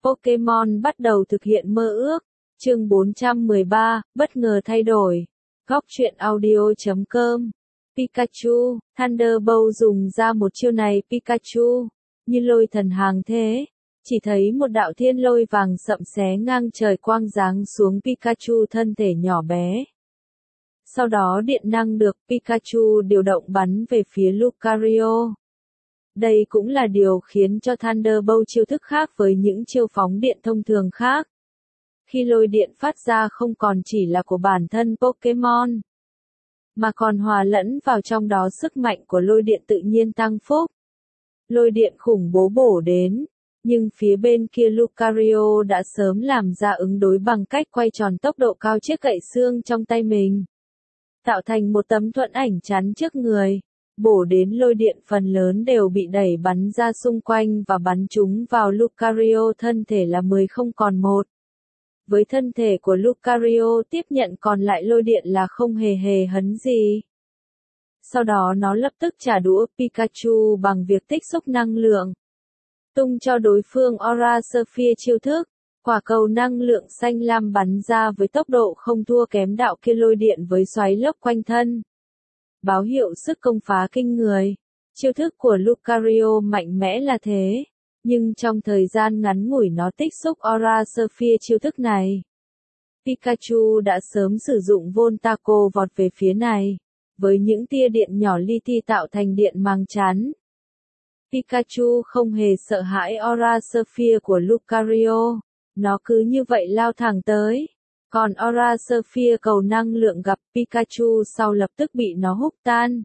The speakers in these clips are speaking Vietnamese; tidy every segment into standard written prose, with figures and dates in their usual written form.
Pokémon bắt đầu thực hiện mơ ước. Chương 413, bất ngờ thay đổi. Góc truyện audio.com. Pikachu, Thunderbolt dùng ra một chiêu này Pikachu, như lôi thần hàng thế. Chỉ thấy một đạo thiên lôi vàng sậm xé ngang trời quang giáng xuống Pikachu thân thể nhỏ bé. Sau đó điện năng được Pikachu điều động bắn về phía Lucario. Đây cũng là điều khiến cho Thunderbolt chiêu thức khác với những chiêu phóng điện thông thường khác. Khi lôi điện phát ra không còn chỉ là của bản thân Pokémon, mà còn hòa lẫn vào trong đó sức mạnh của lôi điện tự nhiên tăng phúc. Lôi điện khủng bố bổ đến, nhưng phía bên kia Lucario đã sớm làm ra ứng đối bằng cách quay tròn tốc độ cao chiếc gậy xương trong tay mình, tạo thành một tấm thuẫn ảnh chắn trước người. Bổ đến lôi điện phần lớn đều bị đẩy bắn ra xung quanh và bắn chúng vào Lucario, thân thể là 10 không còn 1. Với thân thể của Lucario tiếp nhận còn lại lôi điện là không hề hấn gì. Sau đó nó lập tức trả đũa Pikachu bằng việc tích xúc năng lượng, tung cho đối phương Aura Sphere chiêu thức. Quả cầu năng lượng xanh lam bắn ra với tốc độ không thua kém đạo kia lôi điện với xoáy lốc quanh thân, báo hiệu sức công phá kinh người. Chiêu thức của Lucario mạnh mẽ là thế, nhưng trong thời gian ngắn ngủi nó tích xúc Aura Sphere chiêu thức này. Pikachu đã sớm sử dụng Voltaco vọt về phía này, với những tia điện nhỏ li ti tạo thành điện màng chắn. Pikachu không hề sợ hãi Aura Sphere của Lucario, nó cứ như vậy lao thẳng tới. Còn Aura Sphere cầu năng lượng gặp Pikachu sau lập tức bị nó húc tan.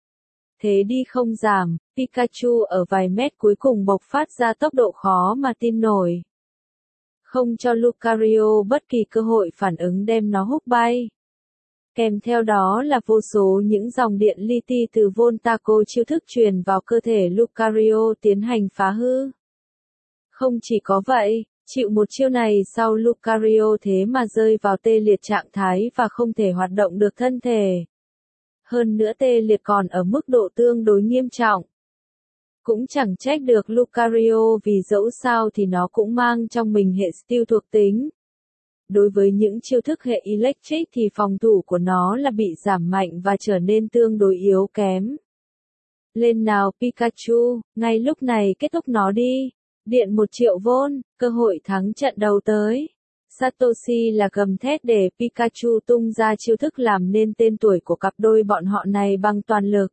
Thế đi không giảm, Pikachu ở vài mét cuối cùng bộc phát ra tốc độ khó mà tin nổi, không cho Lucario bất kỳ cơ hội phản ứng đem nó húc bay. Kèm theo đó là vô số những dòng điện li ti từ Voltaco chiêu thức truyền vào cơ thể Lucario tiến hành phá hư. Không chỉ có vậy, chịu một chiêu này sau Lucario thế mà rơi vào tê liệt trạng thái và không thể hoạt động được thân thể. Hơn nữa tê liệt còn ở mức độ tương đối nghiêm trọng. Cũng chẳng trách được Lucario vì dẫu sao thì nó cũng mang trong mình hệ Steel thuộc tính. Đối với những chiêu thức hệ Electric thì phòng thủ của nó là bị giảm mạnh và trở nên tương đối yếu kém. Lên nào Pikachu, ngay lúc này kết thúc nó đi. Điện 1.000.000 V, cơ hội thắng trận đầu tới. Satoshi là gầm thét để Pikachu tung ra chiêu thức làm nên tên tuổi của cặp đôi bọn họ này bằng toàn lực.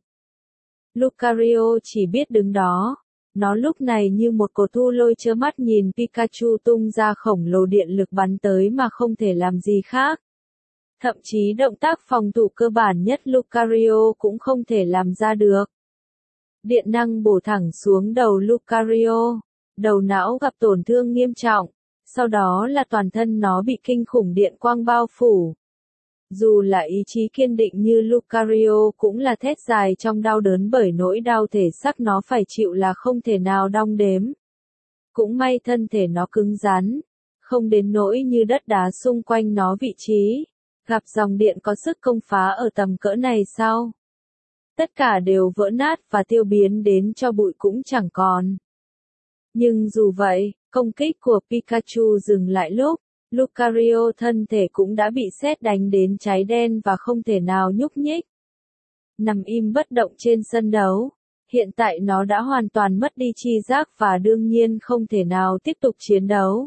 Lucario chỉ biết đứng đó. Nó lúc này như một cổ thu lôi trơ mắt nhìn Pikachu tung ra khổng lồ điện lực bắn tới mà không thể làm gì khác. Thậm chí động tác phòng thủ cơ bản nhất Lucario cũng không thể làm ra được. Điện năng bổ thẳng xuống đầu Lucario. Đầu não gặp tổn thương nghiêm trọng, sau đó là toàn thân nó bị kinh khủng điện quang bao phủ. Dù là ý chí kiên định như Lucario cũng là thét dài trong đau đớn bởi nỗi đau thể xác nó phải chịu là không thể nào đong đếm. Cũng may thân thể nó cứng rắn, không đến nỗi như đất đá xung quanh nó vị trí. Gặp dòng điện có sức công phá ở tầm cỡ này sau, tất cả đều vỡ nát và tiêu biến đến cho bụi cũng chẳng còn. Nhưng dù vậy, công kích của Pikachu dừng lại lúc Lucario thân thể cũng đã bị sét đánh đến cháy đen và không thể nào nhúc nhích. Nằm im bất động trên sân đấu, hiện tại nó đã hoàn toàn mất đi tri giác và đương nhiên không thể nào tiếp tục chiến đấu.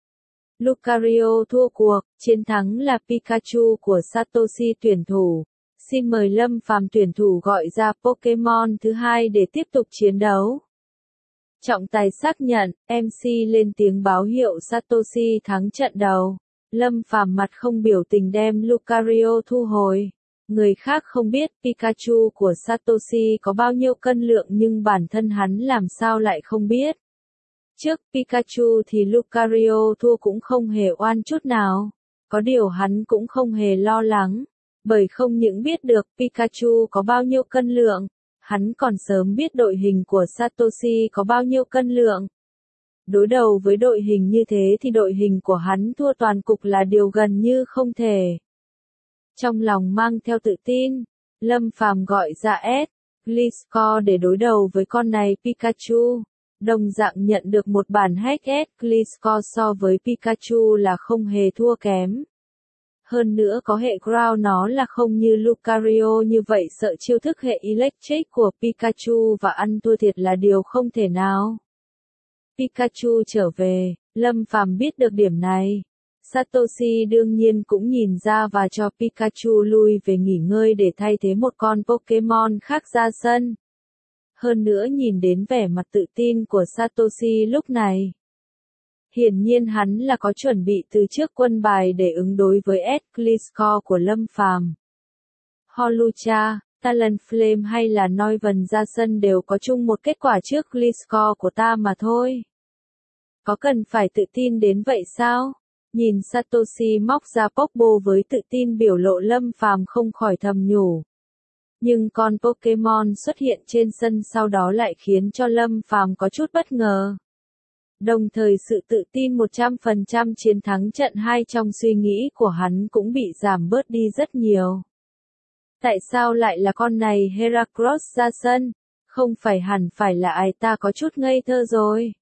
Lucario thua cuộc, chiến thắng là Pikachu của Satoshi tuyển thủ. Xin mời Lâm Phàm tuyển thủ gọi ra Pokémon thứ hai để tiếp tục chiến đấu. Trọng tài xác nhận, MC lên tiếng báo hiệu Satoshi thắng trận đầu. Lâm Phàm mặt không biểu tình đem Lucario thu hồi. Người khác không biết Pikachu của Satoshi có bao nhiêu cân lượng nhưng bản thân hắn làm sao lại không biết. Trước Pikachu thì Lucario thua cũng không hề oan chút nào. Có điều hắn cũng không hề lo lắng, bởi không những biết được Pikachu có bao nhiêu cân lượng, hắn còn sớm biết đội hình của Satoshi có bao nhiêu cân lượng. Đối đầu với đội hình như thế thì đội hình của hắn thua toàn cục là điều gần như không thể. Trong lòng mang theo tự tin, Lâm Phàm gọi ra Gliscor để đối đầu với con này Pikachu. Đồng dạng nhận được một bản hack Gliscor so với Pikachu là không hề thua kém. Hơn nữa có hệ ground nó là không như Lucario như vậy sợ chiêu thức hệ electric của Pikachu và ăn thua thiệt là điều không thể nào. Pikachu trở về, Lâm Phàm biết được điểm này. Satoshi đương nhiên cũng nhìn ra và cho Pikachu lui về nghỉ ngơi để thay thế một con Pokemon khác ra sân. Hơn nữa nhìn đến vẻ mặt tự tin của Satoshi lúc này. Hiển nhiên hắn là có chuẩn bị từ trước quân bài để ứng đối với Gliscor của Lâm Phàm. Holucha, Talonflame hay là Noivern ra sân đều có chung một kết quả trước Gliscor của ta mà thôi. Có cần phải tự tin đến vậy sao? Nhìn Satoshi móc ra Pokeball với tự tin biểu lộ Lâm Phàm không khỏi thầm nhủ. Nhưng con Pokemon xuất hiện trên sân sau đó lại khiến cho Lâm Phàm có chút bất ngờ. Đồng thời sự tự tin 100% chiến thắng trận 2 trong suy nghĩ của hắn cũng bị giảm bớt đi rất nhiều. Tại sao lại là con này Heracross ra sân? Không phải hẳn phải là ai ta có chút ngây thơ rồi.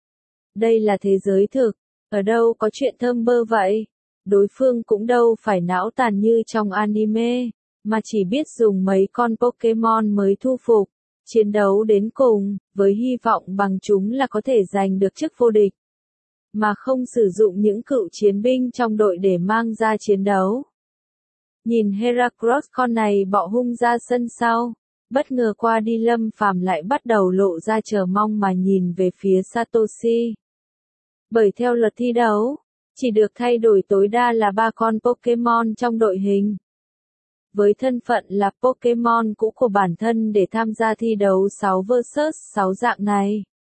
Đây là thế giới thực, ở đâu có chuyện thơm bơ vậy? Đối phương cũng đâu phải não tàn như trong anime, mà chỉ biết dùng mấy con Pokemon mới thu phục. Chiến đấu đến cùng, với hy vọng bằng chúng là có thể giành được chức vô địch. Mà không sử dụng những cựu chiến binh trong đội để mang ra chiến đấu. Nhìn Heracross con này bọ hung ra sân sau. Bất ngờ qua đi Lâm Phàm lại bắt đầu lộ ra chờ mong mà nhìn về phía Satoshi. Bởi theo luật thi đấu, chỉ được thay đổi tối đa là 3 con Pokemon trong đội hình. Với thân phận là Pokemon cũ của bản thân để tham gia thi đấu 6 vs 6 dạng này.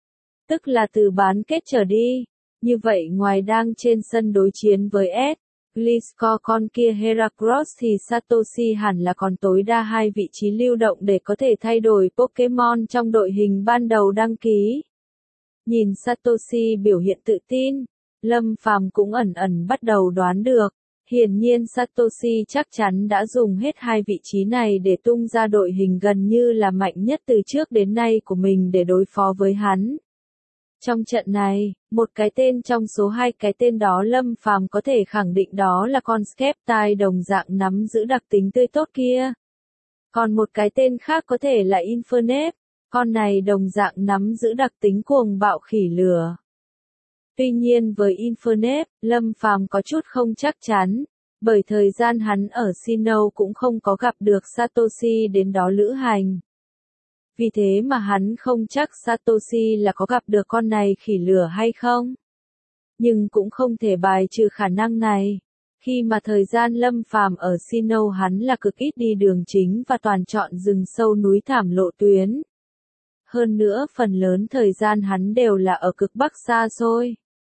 Tức là từ bán kết trở đi. Như vậy ngoài đang trên sân đối chiến với Gliscor con kia Heracross thì Satoshi hẳn là còn tối đa 2 vị trí lưu động để có thể thay đổi Pokemon trong đội hình ban đầu đăng ký. Nhìn Satoshi biểu hiện tự tin, Lâm Phàm cũng ẩn ẩn bắt đầu đoán được. Hiển nhiên Satoshi chắc chắn đã dùng hết 2 vị trí này để tung ra đội hình gần như là mạnh nhất từ trước đến nay của mình để đối phó với hắn. Trong trận này, một cái tên trong số 2 cái tên đó Lâm Phàm có thể khẳng định đó là con Sceptile đồng dạng nắm giữ đặc tính tươi tốt kia. Còn một cái tên khác có thể là Infernape, con này đồng dạng nắm giữ đặc tính cuồng bạo khỉ lửa. Tuy nhiên với Infernape, Lâm Phàm có chút không chắc chắn, bởi thời gian hắn ở Sinnoh cũng không có gặp được Satoshi đến đó lữ hành. Vì thế mà hắn không chắc Satoshi là có gặp được con này khỉ lửa hay không. Nhưng cũng không thể bài trừ khả năng này. Khi mà thời gian Lâm Phàm ở Sinnoh hắn là cực ít đi đường chính và toàn chọn rừng sâu núi thảm lộ tuyến. Hơn nữa phần lớn thời gian hắn đều là ở cực bắc xa xôi.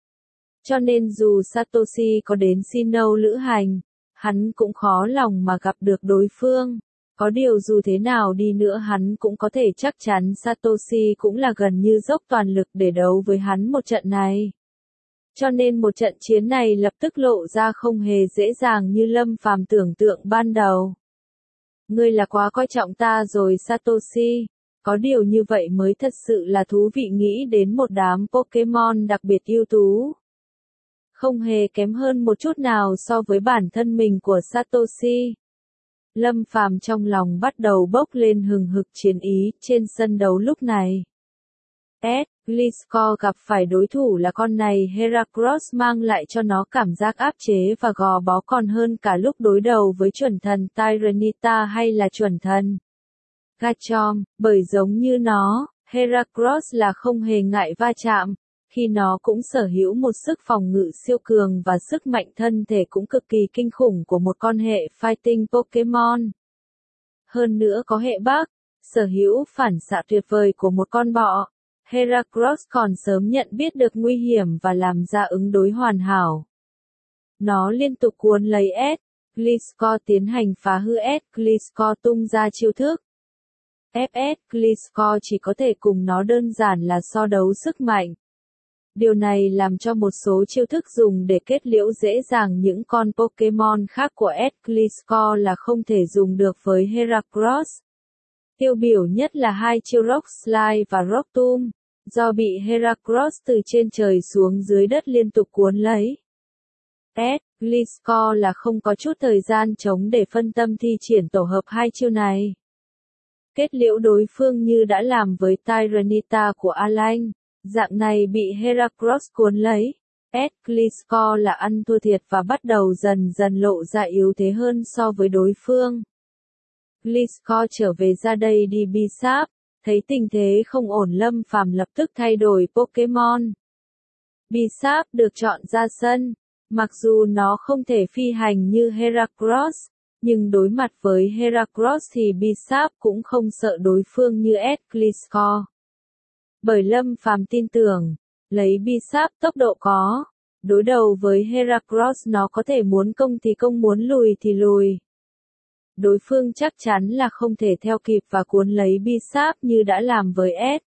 Cho nên dù Satoshi có đến Sinnoh lữ hành, hắn cũng khó lòng mà gặp được đối phương. Có điều dù thế nào đi nữa hắn cũng có thể chắc chắn Satoshi cũng là gần như dốc toàn lực để đấu với hắn một trận này. Cho nên một trận chiến này lập tức lộ ra không hề dễ dàng như Lâm Phàm tưởng tượng ban đầu. Ngươi là quá coi trọng ta rồi Satoshi. Có điều như vậy mới thật sự là thú vị nghĩ đến một đám Pokemon đặc biệt ưu tú. Không hề kém hơn một chút nào so với bản thân mình của Satoshi. Lâm Phàm trong lòng bắt đầu bốc lên hừng hực chiến ý trên sân đấu lúc này. Gliscor gặp phải đối thủ là con này Heracross mang lại cho nó cảm giác áp chế và gò bó còn hơn cả lúc đối đầu với chuẩn thần Tyranitar hay là chuẩn thần Garchomp, bởi giống như nó, Heracross là không hề ngại va chạm, khi nó cũng sở hữu một sức phòng ngự siêu cường và sức mạnh thân thể cũng cực kỳ kinh khủng của một con hệ fighting Pokemon. Hơn nữa có hệ Bắc, sở hữu phản xạ tuyệt vời của một con bọ, Heracross còn sớm nhận biết được nguy hiểm và làm ra ứng đối hoàn hảo. Nó liên tục cuốn lấy Gliscor tiến hành phá hư Gliscor tung ra chiêu thức. Gliscor chỉ có thể cùng nó đơn giản là so đấu sức mạnh. Điều này làm cho một số chiêu thức dùng để kết liễu dễ dàng những con Pokemon khác của Gliscor là không thể dùng được với Heracross. Tiêu biểu nhất là 2 chiêu Rock Slide và Rock Tomb. do bị Heracross từ trên trời xuống dưới đất liên tục cuốn lấy. Gliscor là không có chút thời gian trống để phân tâm thi triển tổ hợp hai chiêu này. Kết liễu đối phương như đã làm với Tyranitar của Alan, dạng này bị Heracross cuốn lấy. Gliscor là ăn thua thiệt và bắt đầu dần dần lộ ra yếu thế hơn so với đối phương. Gliscor trở về ra đây đi Bisap, thấy tình thế không ổn Lâm Phàm lập tức thay đổi Pokemon. Bisap được chọn ra sân, mặc dù nó không thể phi hành như Heracross, nhưng đối mặt với Heracross thì Bisap cũng không sợ đối phương như Gliscor. Bởi Lâm Phàm tin tưởng, lấy Bisap tốc độ có, đối đầu với Heracross nó có thể muốn công thì công muốn lùi thì lùi. Đối phương chắc chắn là không thể theo kịp và cuốn lấy Bisap như đã làm với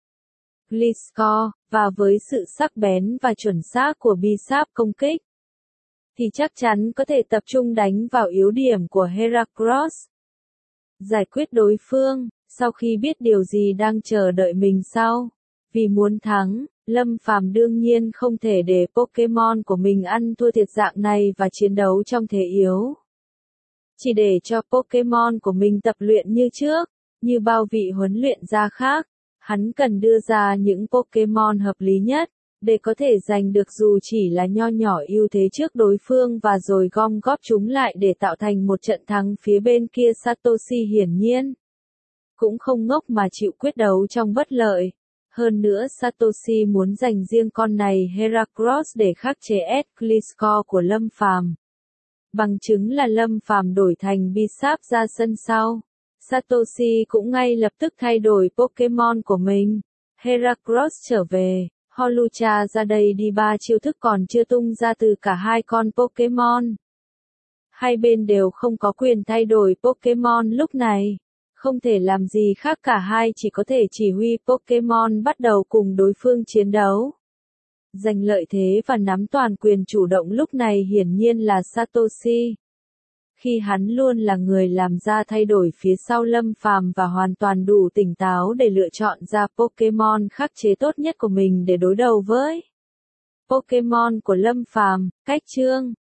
Gliscor, và với sự sắc bén và chuẩn xác của Bisap công kích, thì chắc chắn có thể tập trung đánh vào yếu điểm của Heracross. Giải quyết đối phương, sau khi biết điều gì đang chờ đợi mình sau. Vì muốn thắng, Lâm Phàm đương nhiên không thể để Pokemon của mình ăn thua thiệt dạng này và chiến đấu trong thế yếu. Chỉ để cho Pokemon của mình tập luyện như trước, như bao vị huấn luyện gia khác, hắn cần đưa ra những Pokemon hợp lý nhất, để có thể giành được dù chỉ là nho nhỏ ưu thế trước đối phương và rồi gom góp chúng lại để tạo thành một trận thắng. Phía bên kia Satoshi hiển nhiên cũng không ngốc mà chịu quyết đấu trong bất lợi. Hơn nữa Satoshi muốn giành riêng con này Heracross để khắc chế Gliscor của Lâm Phàm. Bằng chứng là Lâm Phàm đổi thành Bisap ra sân sau. Satoshi cũng ngay lập tức thay đổi Pokemon của mình. Heracross trở về, Holucha ra đây đi 3 chiêu thức còn chưa tung ra từ cả hai con Pokemon. Hai bên đều không có quyền thay đổi Pokemon lúc này. Không thể làm gì khác cả hai chỉ có thể chỉ huy Pokemon bắt đầu cùng đối phương chiến đấu. Giành lợi thế và nắm toàn quyền chủ động lúc này hiển nhiên là Satoshi. Khi hắn luôn là người làm ra thay đổi phía sau Lâm Phàm và hoàn toàn đủ tỉnh táo để lựa chọn ra Pokemon khắc chế tốt nhất của mình để đối đầu với Pokemon của Lâm Phàm. Cách chương